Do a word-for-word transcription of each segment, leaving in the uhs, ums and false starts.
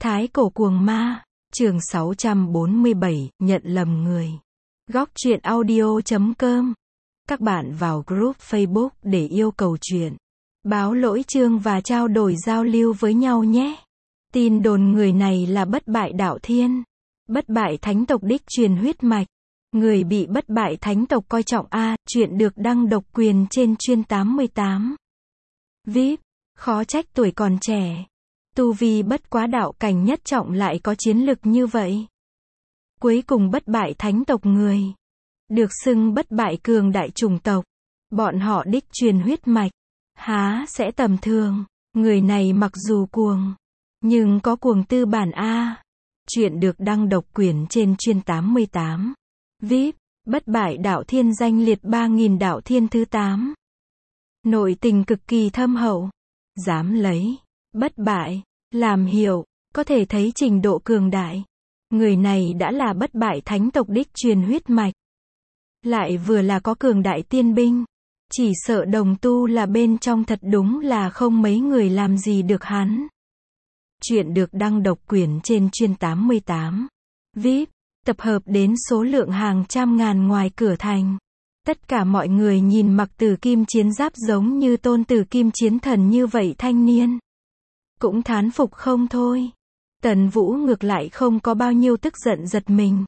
Thái cổ cuồng ma, chương sáu trăm bốn mươi bảy, nhận lầm người. Góc truyện audio chấm com. Các bạn vào group Facebook để yêu cầu truyện, báo lỗi chương và trao đổi giao lưu với nhau nhé. Tin đồn người này là bất bại đạo thiên, bất bại thánh tộc đích truyền huyết mạch. Người bị bất bại thánh tộc coi trọng a, chuyện được đăng độc quyền trên chuyên tám mươi tám. vê i pê, khó trách tuổi còn trẻ. Tu vi bất quá đạo cảnh nhất trọng lại có chiến lực như vậy. Cuối cùng bất bại thánh tộc người. Được xưng bất bại cường đại chủng tộc. Bọn họ đích truyền huyết mạch. Há sẽ tầm thường. Người này mặc dù cuồng, nhưng có cuồng tư bản A. Chuyện được đăng độc quyền trên chuyên tám mươi tám. vê i pê, bất bại đạo thiên danh liệt ba nghìn đạo thiên thứ tám. Nội tình cực kỳ thâm hậu. Dám lấy bất bại làm hiệu, có thể thấy trình độ cường đại. Người này đã là bất bại thánh tộc đích truyền huyết mạch. Lại vừa là có cường đại tiên binh. Chỉ sợ đồng tu là bên trong thật đúng là không mấy người làm gì được hắn. Chuyện được đăng độc quyền trên chuyên tám mươi tám. vê i pê, tập hợp đến số lượng hàng trăm ngàn ngoài cửa thành. Tất cả mọi người nhìn mặc tử kim chiến giáp giống như tôn tử kim chiến thần như vậy thanh niên. Cũng thán phục không thôi. Tần Vũ ngược lại không có bao nhiêu tức giận giật mình.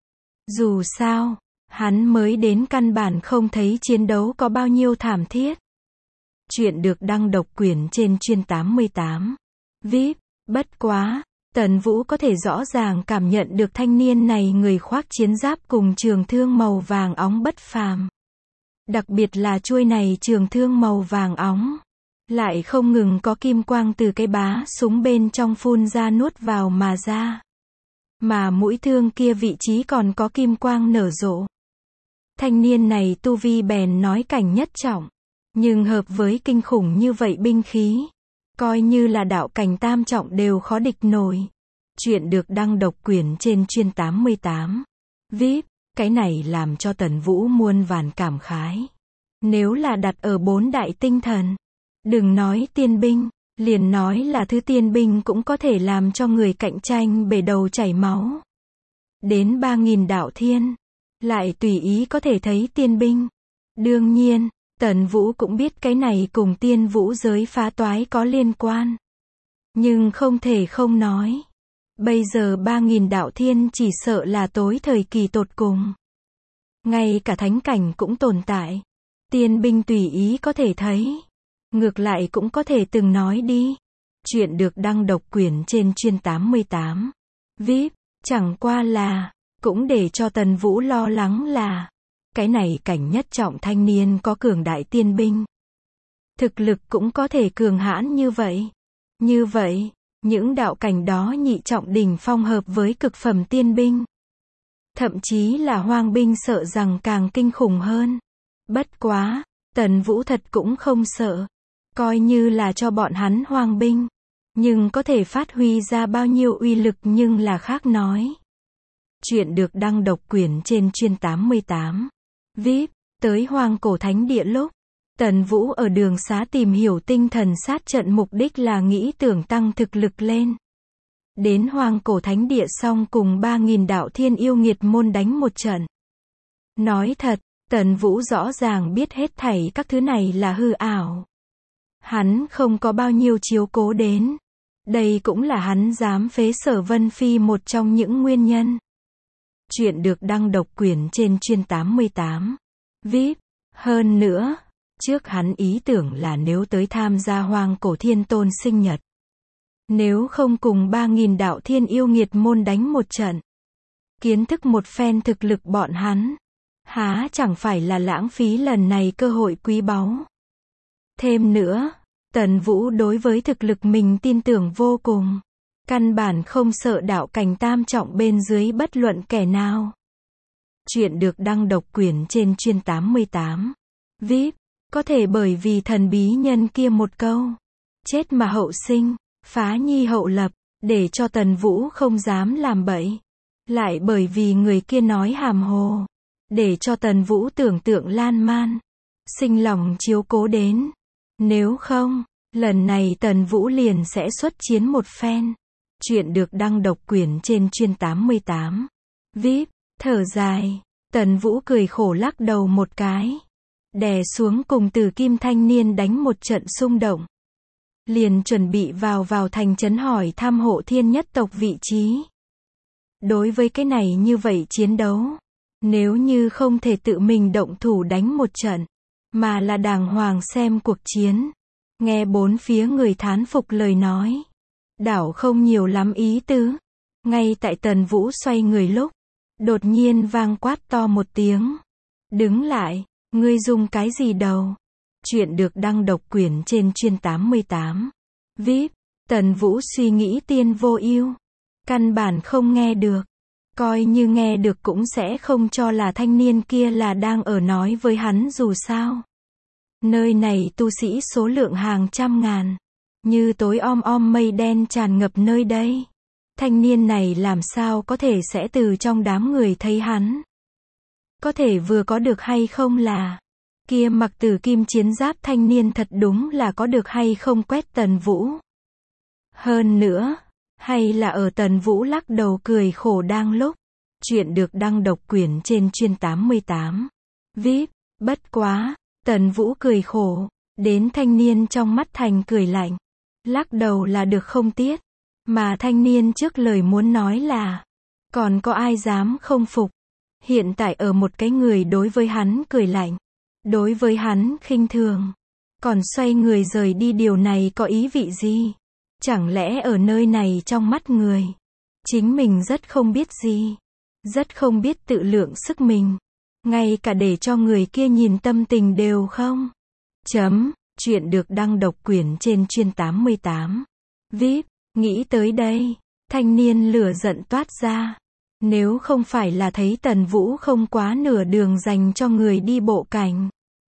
Dù sao, hắn mới đến căn bản không thấy chiến đấu có bao nhiêu thảm thiết. Chuyện được đăng độc quyền trên chuyên tám mươi tám. vê i pê, bất quá, Tần Vũ có thể rõ ràng cảm nhận được thanh niên này người khoác chiến giáp cùng trường thương màu vàng óng bất phàm. Đặc biệt là chuôi này trường thương màu vàng óng. Lại không ngừng có kim quang từ cái bá súng bên trong phun ra nuốt vào mà ra. Mà mũi thương kia vị trí còn có kim quang nở rộ. Thanh niên này tu vi bèn nói cảnh nhất trọng. Nhưng hợp với kinh khủng như vậy binh khí. Coi như là đạo cảnh tam trọng đều khó địch nổi. Chuyện được đăng độc quyền trên chuyên tám mươi tám. vê i pê, cái này làm cho Tần Vũ muôn vàn cảm khái. Nếu là đặt ở bốn đại tinh thần. Đừng nói tiên binh, liền nói là thứ tiên binh cũng có thể làm cho người cạnh tranh bể đầu chảy máu. Đến ba nghìn đạo thiên, lại tùy ý có thể thấy tiên binh. Đương nhiên, Tần Vũ cũng biết cái này cùng tiên vũ giới phá toái có liên quan. Nhưng không thể không nói. Bây giờ ba nghìn đạo thiên chỉ sợ là tối thời kỳ tột cùng. Ngay cả thánh cảnh cũng tồn tại. Tiên binh tùy ý có thể thấy. Ngược lại cũng có thể từng nói đi. Chuyện được đăng độc quyền trên chuyên tám mươi tám. vê i pê, chẳng qua là, cũng để cho Tần Vũ lo lắng là, cái này cảnh nhất trọng thanh niên có cường đại tiên binh. Thực lực cũng có thể cường hãn như vậy. Như vậy, những đạo cảnh đó nhị trọng đỉnh phong hợp với cực phẩm tiên binh. Thậm chí là hoang binh sợ rằng càng kinh khủng hơn. Bất quá, Tần Vũ thật cũng không sợ. Coi như là cho bọn hắn hoang binh. Nhưng có thể phát huy ra bao nhiêu uy lực nhưng là khác nói. Chuyện được đăng độc quyền trên chuyên tám mươi tám. vê i pê, tới hoang cổ thánh địa lúc. Tần Vũ ở đường xá tìm hiểu tinh thần sát trận mục đích là nghĩ tưởng tăng thực lực lên. Đến hoang cổ thánh địa xong cùng ba nghìn đạo thiên yêu nghiệt môn đánh một trận. Nói thật, Tần Vũ rõ ràng biết hết thảy các thứ này là hư ảo. Hắn không có bao nhiêu chiếu cố đến. Đây cũng là hắn dám phế Sở Vân Phi một trong những nguyên nhân. Chuyện được đăng độc quyền trên chuyên tám mươi tám. vê i pê, hơn nữa, trước hắn ý tưởng là nếu tới tham gia hoang cổ thiên tôn sinh nhật. Nếu không cùng ba nghìn đạo thiên yêu nghiệt môn đánh một trận. Kiến thức một phen thực lực bọn hắn. Há chẳng phải là lãng phí lần này cơ hội quý báu. Thêm nữa, Tần Vũ đối với thực lực mình tin tưởng vô cùng. Căn bản không sợ đạo cảnh tam trọng bên dưới bất luận kẻ nào. Chuyện được đăng độc quyền trên chuyên tám mươi tám. vê i pê, có thể bởi vì thần bí nhân kia một câu. Chết mà hậu sinh, phá nhi hậu lập, để cho Tần Vũ không dám làm bậy. Lại bởi vì người kia nói hàm hồ. Để cho Tần Vũ tưởng tượng lan man. Sinh lòng chiếu cố đến. Nếu không, lần này Tần Vũ liền sẽ xuất chiến một phen. Chuyện được đăng độc quyền trên chuyên tám mươi tám. vê i pê, thở dài, Tần Vũ cười khổ lắc đầu một cái. Đè xuống cùng Tử Kim thanh niên đánh một trận xung động. Liền chuẩn bị vào vào thành trấn hỏi thăm Hộ Thiên nhất tộc vị trí. Đối với cái này như vậy chiến đấu, nếu như không thể tự mình động thủ đánh một trận, mà là đàng hoàng xem cuộc chiến, nghe bốn phía người thán phục lời nói, đảo không nhiều lắm ý tứ. Ngay tại Tần Vũ xoay người lúc, đột nhiên vang quát to một tiếng. Đứng lại, ngươi dùng cái gì đầu? Chuyện được đăng độc quyền trên chuyên tám mươi tám. vê i pê, Tần Vũ suy nghĩ tiên vô ưu, căn bản không nghe được. Coi như nghe được cũng sẽ không cho là thanh niên kia là đang ở nói với hắn dù sao. Nơi này tu sĩ số lượng hàng trăm ngàn, như tối om om mây đen tràn ngập nơi đây. Thanh niên này làm sao có thể sẽ từ trong đám người thấy hắn? Có thể vừa có được hay không là kia mặc Tử Kim chiến giáp thanh niên thật đúng là có được hay không quét Tần Vũ. Hơn nữa, hay là ở Tần Vũ lắc đầu cười khổ đang lúc. Chuyện được đăng độc quyền trên chuyên tám mươi tám. vê i pê, bất quá, Tần Vũ cười khổ, đến thanh niên trong mắt thành cười lạnh. Lắc đầu là được không tiết. Mà thanh niên trước lời muốn nói là, còn có ai dám không phục. Hiện tại ở một cái người đối với hắn cười lạnh, đối với hắn khinh thường, còn xoay người rời đi, điều này có ý vị gì? Chẳng lẽ ở nơi này trong mắt người, chính mình rất không biết gì, rất không biết tự lượng sức mình, ngay cả để cho người kia nhìn tâm tình đều không? Chấm, chuyện được đăng độc quyền trên chuyên tám mươi tám. vê i pê, nghĩ tới đây, thanh niên lửa giận toát ra. Nếu không phải là thấy Tần Vũ không quá nửa đường dành cho người đi bộ cảnh,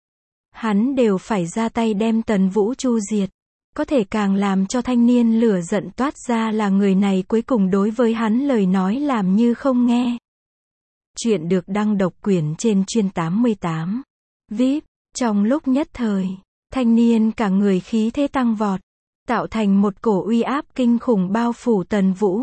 hắn đều phải ra tay đem Tần Vũ chu diệt. Có thể càng làm cho thanh niên lửa giận toát ra là người này cuối cùng đối với hắn lời nói làm như không nghe. Chuyện được đăng độc quyền trên chuyên tám mươi tám. vê i pê, trong lúc nhất thời, thanh niên cả người khí thế tăng vọt, tạo thành một cổ uy áp kinh khủng bao phủ Tần Vũ.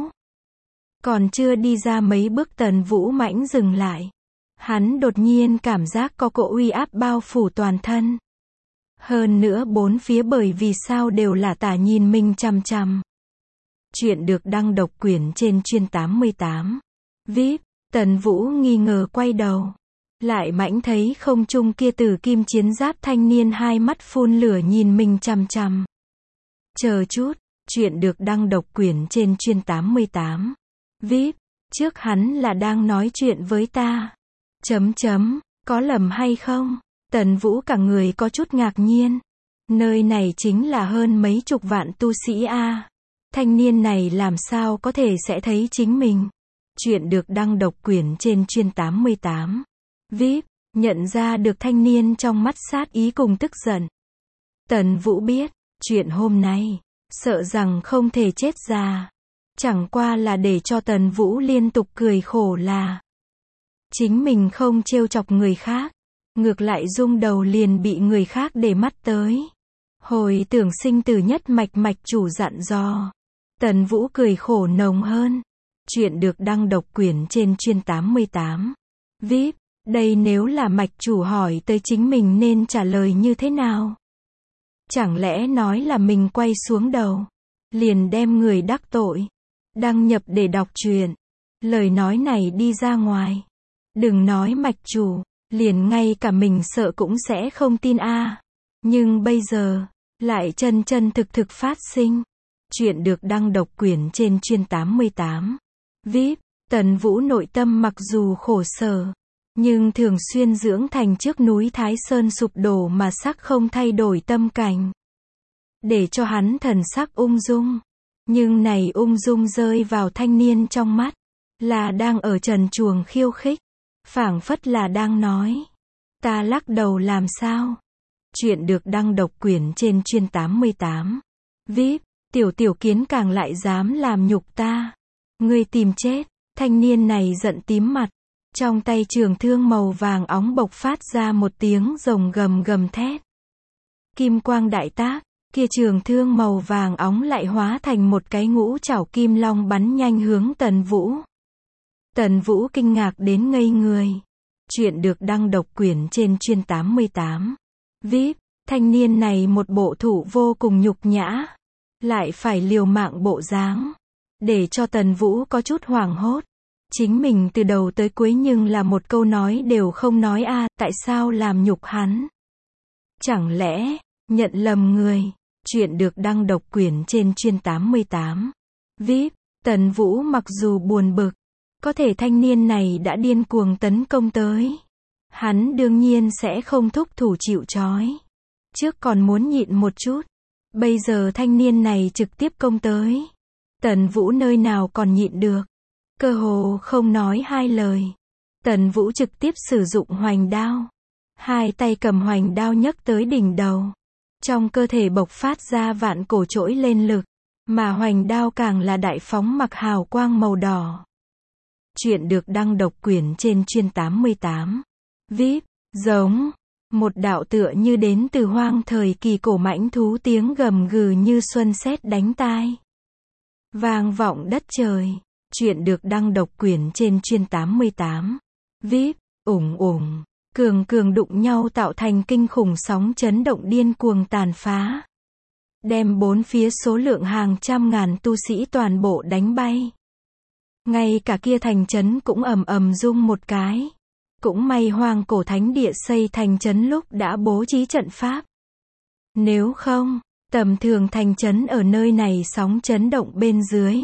Còn chưa đi ra mấy bước Tần Vũ mãnh dừng lại. Hắn đột nhiên cảm giác có cỗ uy áp bao phủ toàn thân. Hơn nữa bốn phía bởi vì sao đều là tả nhìn mình chằm chằm. Chuyện được đăng độc quyền trên chuyên tám mươi tám. vê i pê, Tần Vũ nghi ngờ quay đầu. Lại mãnh thấy không trung kia Tử Kim chiến giáp thanh niên hai mắt phun lửa nhìn mình chằm chằm. Chờ chút, chuyện được đăng độc quyền trên chuyên tám mươi tám. vê i pê, trước hắn là đang nói chuyện với ta. Chấm chấm, có lầm hay không? Tần Vũ cả người có chút ngạc nhiên. Nơi này chính là hơn mấy chục vạn tu sĩ a. Thanh niên này làm sao có thể sẽ thấy chính mình? Chuyện được đăng độc quyền trên chuyên tám mươi tám. vê i pê, nhận ra được thanh niên trong mắt sát ý cùng tức giận. Tần Vũ biết, chuyện hôm nay, sợ rằng không thể chết già. Chẳng qua là để cho Tần Vũ liên tục cười khổ là chính mình không trêu chọc người khác, ngược lại rung đầu liền bị người khác để mắt tới. Hồi tưởng sinh tử nhất mạch mạch chủ dặn dò. Tần Vũ cười khổ nồng hơn. Chuyện được đăng độc quyền trên chuyên tám mươi tám. vê i pê, đây nếu là mạch chủ hỏi tới chính mình nên trả lời như thế nào? Chẳng lẽ nói là mình quay xuống đầu, liền đem người đắc tội, đăng nhập để đọc truyện. Lời nói này đi ra ngoài, đừng nói mạch chủ, liền ngay cả mình sợ cũng sẽ không tin a. Nhưng bây giờ, lại chân chân thực thực phát sinh. Chuyện được đăng độc quyền trên chuyên tám mươi tám. vê i pê, Tần Vũ nội tâm mặc dù khổ sở, nhưng thường xuyên dưỡng thành trước núi Thái Sơn sụp đổ mà sắc không thay đổi tâm cảnh. Để cho hắn thần sắc ung dung. Nhưng này ung dung rơi vào thanh niên trong mắt, là đang ở trần truồng khiêu khích. Phảng phất là đang nói, ta lắc đầu làm sao? Chuyện được đăng độc quyền trên chuyên tám mươi tám. vê i pê, tiểu tiểu kiến càng lại dám làm nhục ta. Ngươi tìm chết. Thanh niên này giận tím mặt. Trong tay trường thương màu vàng óng bộc phát ra một tiếng rồng gầm gầm thét. Kim quang đại tác, kia trường thương màu vàng óng lại hóa thành một cái ngũ trảo kim long bắn nhanh hướng Tần Vũ. Tần Vũ kinh ngạc đến ngây người. Chuyện được đăng độc quyền trên chuyên tám mươi tám. vê i pê, thanh niên này một bộ thủ vô cùng nhục nhã. Lại phải liều mạng bộ dáng. Để cho Tần Vũ có chút hoảng hốt. Chính mình từ đầu tới cuối nhưng là một câu nói đều không nói a, à, tại sao làm nhục hắn? Chẳng lẽ, nhận lầm người? Chuyện được đăng độc quyền trên chuyên tám mươi tám. vê i pê, Tần Vũ mặc dù buồn bực, có thể thanh niên này đã điên cuồng tấn công tới. Hắn đương nhiên sẽ không thúc thủ chịu trói. Trước còn muốn nhịn một chút. Bây giờ thanh niên này trực tiếp công tới. Tần Vũ nơi nào còn nhịn được. Cơ hồ không nói hai lời. Tần Vũ trực tiếp sử dụng hoành đao. Hai tay cầm hoành đao nhấc tới đỉnh đầu. Trong cơ thể bộc phát ra vạn cổ trỗi lên lực. Mà hoành đao càng là đại phóng mặc hào quang màu đỏ. Chuyện được đăng độc quyền trên chuyên tám mươi tám. vê i pê, giống. Một đạo tựa như đến từ hoang thời kỳ cổ mãnh thú tiếng gầm gừ như xuân sét đánh tai. Vang vọng đất trời. Chuyện được đăng độc quyền trên chuyên tám mươi tám. vê i pê, ủng ủng. Cường cường đụng nhau tạo thành kinh khủng sóng chấn động điên cuồng tàn phá. Đem bốn phía số lượng hàng trăm ngàn tu sĩ toàn bộ đánh bay. Ngay cả kia thành trấn cũng ầm ầm rung một cái. Cũng may hoang cổ thánh địa xây thành trấn lúc đã bố trí trận pháp. Nếu không, tầm thường thành trấn ở nơi này sóng chấn động bên dưới.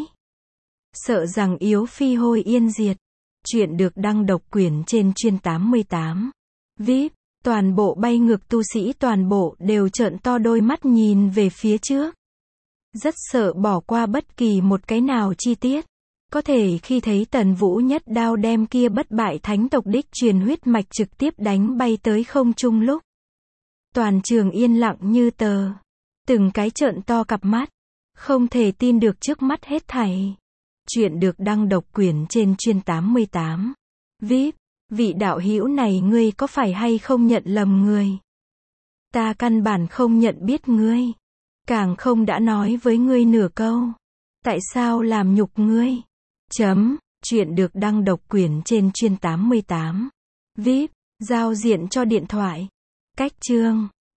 Sợ rằng yếu phi hôi yên diệt. Chuyện được đăng độc quyền trên chuyên tám mươi tám. vê i pê, toàn bộ bay ngược tu sĩ toàn bộ đều trợn to đôi mắt nhìn về phía trước. Rất sợ bỏ qua bất kỳ một cái nào chi tiết. Có thể khi thấy Tần Vũ nhất đao đem kia bất bại thánh tộc đích truyền huyết mạch trực tiếp đánh bay tới không trung lúc. Toàn trường yên lặng như tờ. Từng cái trợn to cặp mắt. Không thể tin được trước mắt hết thảy. Chuyện được đăng độc quyền trên chuyên tám mươi tám. vê i pê, vị đạo hữu này ngươi có phải hay không nhận lầm người? Ta căn bản không nhận biết ngươi. Càng không đã nói với ngươi nửa câu. Tại sao làm nhục ngươi? Chấm, chuyện được đăng độc quyền trên chuyên tám mươi tám. vê i pê, giao diện cho điện thoại. Cách chương.